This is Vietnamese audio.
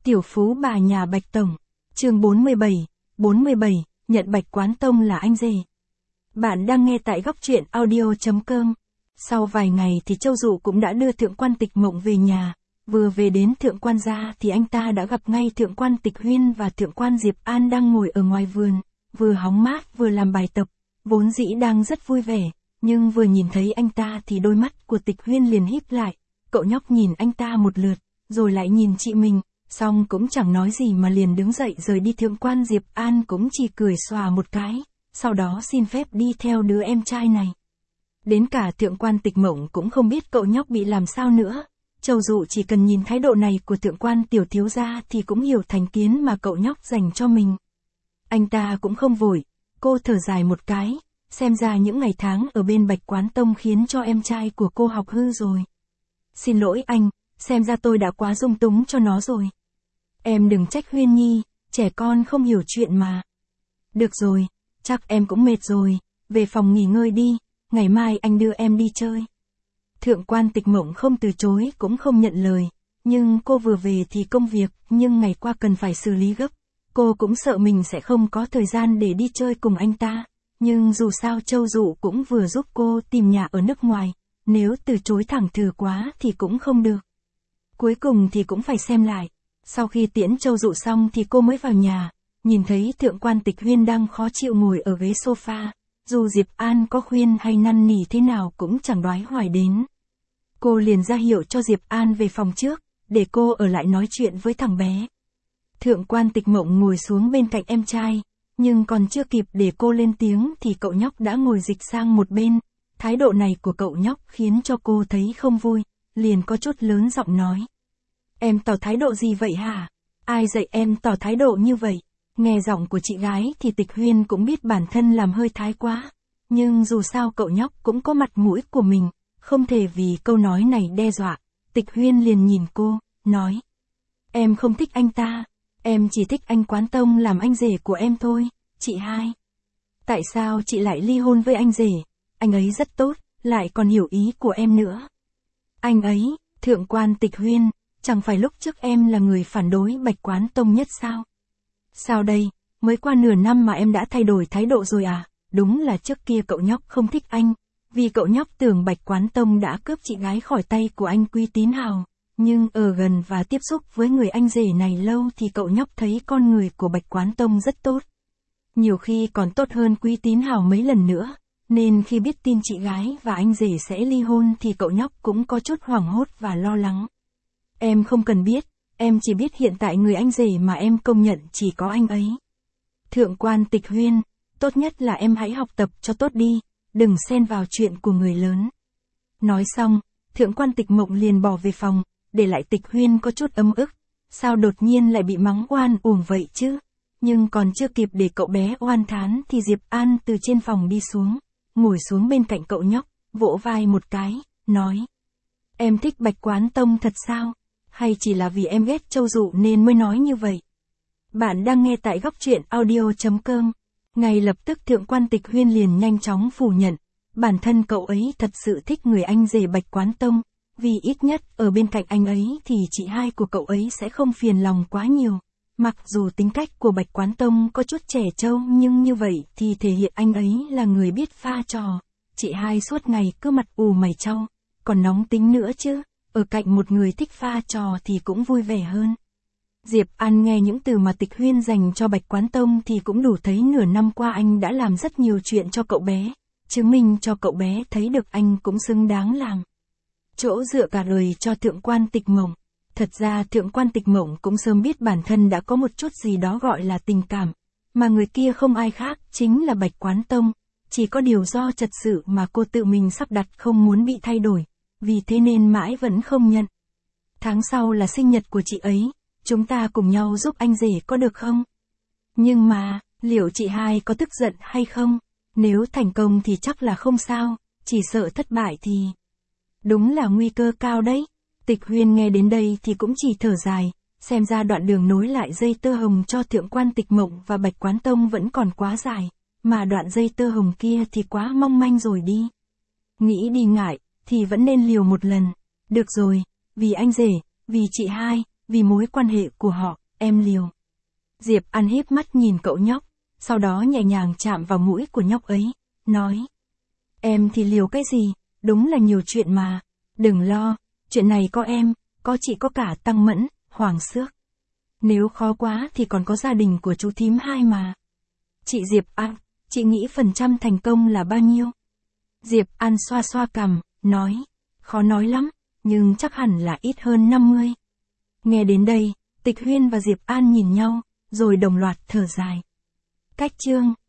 Tiểu phú bà nhà Bạch Tổng. Chương 47, nhận Bạch Quán Tông là anh rể. Bạn đang nghe tại góc truyện audio.com. Sau vài ngày thì Châu Dụ cũng đã đưa Thượng quan Tịch Mộng về nhà. Vừa về đến Thượng quan gia thì anh ta đã gặp ngay Thượng quan Tịch Huyên và Thượng quan Diệp An đang ngồi ở ngoài vườn, vừa hóng mát vừa làm bài tập, vốn dĩ đang rất vui vẻ, nhưng vừa nhìn thấy anh ta thì đôi mắt của Tịch Huyên liền híp lại. Cậu nhóc nhìn anh ta một lượt, rồi lại nhìn chị mình, xong cũng chẳng nói gì mà liền đứng dậy rời đi. Thượng quan Diệp An cũng chỉ cười xòa một cái, sau đó xin phép đi theo đứa em trai này. Đến cả Thượng quan Tịch Mộng cũng không biết cậu nhóc bị làm sao nữa. Châu Dụ chỉ cần nhìn thái độ này của Thượng quan tiểu thiếu gia thì cũng hiểu thành kiến mà cậu nhóc dành cho mình. Anh ta cũng không vội, cô thở dài một cái, xem ra những ngày tháng ở bên Bạch Quán Tông khiến cho em trai của cô học hư rồi. Xin lỗi anh, xem ra tôi đã quá dung túng cho nó rồi. Em đừng trách Huyên Nhi, trẻ con không hiểu chuyện mà. Được rồi, chắc em cũng mệt rồi, về phòng nghỉ ngơi đi, ngày mai anh đưa em đi chơi. Thượng quan Tịch Mộng không từ chối cũng không nhận lời, nhưng cô vừa về thì công việc nhưng ngày qua cần phải xử lý gấp. Cô cũng sợ mình sẽ không có thời gian để đi chơi cùng anh ta, nhưng dù sao Châu Dụ cũng vừa giúp cô tìm nhà ở nước ngoài, nếu từ chối thẳng thừng quá thì cũng không được. Cuối cùng thì cũng phải xem lại. Sau khi tiễn Châu Dụ xong thì cô mới vào nhà, nhìn thấy Thượng quan Tịch Huyên đang khó chịu ngồi ở ghế sofa, dù Diệp An có khuyên hay năn nỉ thế nào cũng chẳng đoái hoài đến. Cô liền ra hiệu cho Diệp An về phòng trước, để cô ở lại nói chuyện với thằng bé. Thượng quan Tịch Mộng ngồi xuống bên cạnh em trai, nhưng còn chưa kịp để cô lên tiếng thì cậu nhóc đã ngồi dịch sang một bên. Thái độ này của cậu nhóc khiến cho cô thấy không vui, liền có chút lớn giọng nói. Em tỏ thái độ gì vậy hả? Ai dạy em tỏ thái độ như vậy? Nghe giọng của chị gái thì Tịch Huyên cũng biết bản thân làm hơi thái quá. Nhưng dù sao cậu nhóc cũng có mặt mũi của mình, không thể vì câu nói này đe dọa. Tịch Huyên liền nhìn cô, nói. Em không thích anh ta, em chỉ thích anh Quán Tông làm anh rể của em thôi, chị hai. Tại sao chị lại ly hôn với anh rể? Anh ấy rất tốt, lại còn hiểu ý của em nữa. Anh ấy, Thượng quan Tịch Huyên, chẳng phải lúc trước em là người phản đối Bạch Quán Tông nhất sao? Sao đây, mới qua nửa năm mà em đã thay đổi thái độ rồi à? Đúng là trước kia cậu nhóc không thích anh, vì cậu nhóc tưởng Bạch Quán Tông đã cướp chị gái khỏi tay của anh Quý Tín Hào. Nhưng ở gần và tiếp xúc với người anh rể này lâu thì cậu nhóc thấy con người của Bạch Quán Tông rất tốt. Nhiều khi còn tốt hơn Quý Tín Hào mấy lần nữa. Nên khi biết tin chị gái và anh rể sẽ ly hôn thì cậu nhóc cũng có chút hoảng hốt và lo lắng. Em không cần biết, em chỉ biết hiện tại người anh rể mà em công nhận chỉ có anh ấy. Thượng quan Tịch Huyên, tốt nhất là em hãy học tập cho tốt đi, đừng xen vào chuyện của người lớn. Nói xong, Thượng quan Tịch Mộng liền bỏ về phòng, để lại Tịch Huyên có chút ấm ức. Sao đột nhiên lại bị mắng oan uổng vậy chứ? Nhưng còn chưa kịp để cậu bé oan thán thì Diệp An từ trên phòng đi xuống, ngồi xuống bên cạnh cậu nhóc, vỗ vai một cái, nói. Em thích Bạch Quán Tông thật sao? Hay chỉ là vì em ghét Châu Dụ nên mới nói như vậy? Bạn đang nghe tại góc truyện audio.com. Ngay lập tức Thượng quan Tịch Huyên liền nhanh chóng phủ nhận, bản thân cậu ấy thật sự thích người anh rể Bạch Quán Tông, vì ít nhất ở bên cạnh anh ấy thì chị hai của cậu ấy sẽ không phiền lòng quá nhiều. Mặc dù tính cách của Bạch Quán Tông có chút trẻ trâu nhưng như vậy thì thể hiện anh ấy là người biết pha trò. Chị hai suốt ngày cứ mặt ù mày trâu, còn nóng tính nữa chứ, ở cạnh một người thích pha trò thì cũng vui vẻ hơn. Diệp An nghe những từ mà Tịch Huyên dành cho Bạch Quán Tông thì cũng đủ thấy nửa năm qua anh đã làm rất nhiều chuyện cho cậu bé, chứng minh cho cậu bé thấy được anh cũng xứng đáng làm. Chỗ dựa cả đời cho Thượng quan Tịch Mộng. Thật ra Thượng quan Tịch Mộng cũng sớm biết bản thân đã có một chút gì đó gọi là tình cảm, mà người kia không ai khác chính là Bạch Quán Tông, chỉ có điều do trật sự mà cô tự mình sắp đặt không muốn bị thay đổi, vì thế nên mãi vẫn không nhận. Tháng sau là sinh nhật của chị ấy, chúng ta cùng nhau giúp anh rể có được không? Nhưng mà, liệu chị hai có tức giận hay không? Nếu thành công thì chắc là không sao, chỉ sợ thất bại thì... Đúng là nguy cơ cao đấy. Tịch Huyên nghe đến đây thì cũng chỉ thở dài, xem ra đoạn đường nối lại dây tơ hồng cho Thượng quan Tịch Mộng và Bạch Quán Tông vẫn còn quá dài, mà đoạn dây tơ hồng kia thì quá mong manh rồi đi. Nghĩ đi ngại, thì vẫn nên liều một lần. Được rồi, vì anh rể, vì chị hai, vì mối quan hệ của họ, em liều. Diệp An híp mắt nhìn cậu nhóc, sau đó nhẹ nhàng chạm vào mũi của nhóc ấy, nói. Em thì liều cái gì, đúng là nhiều chuyện mà. Đừng lo, chuyện này có em, có chị có cả Tăng Mẫn, Hoàng Xước. Nếu khó quá thì còn có gia đình của chú thím hai mà. Chị Diệp An, chị nghĩ phần trăm thành công là bao nhiêu? Diệp An xoa xoa cằm, nói. Khó nói lắm, nhưng chắc hẳn là ít hơn 50. Nghe đến đây, Tịch Huyên và Diệp An nhìn nhau, rồi đồng loạt thở dài. Cách chương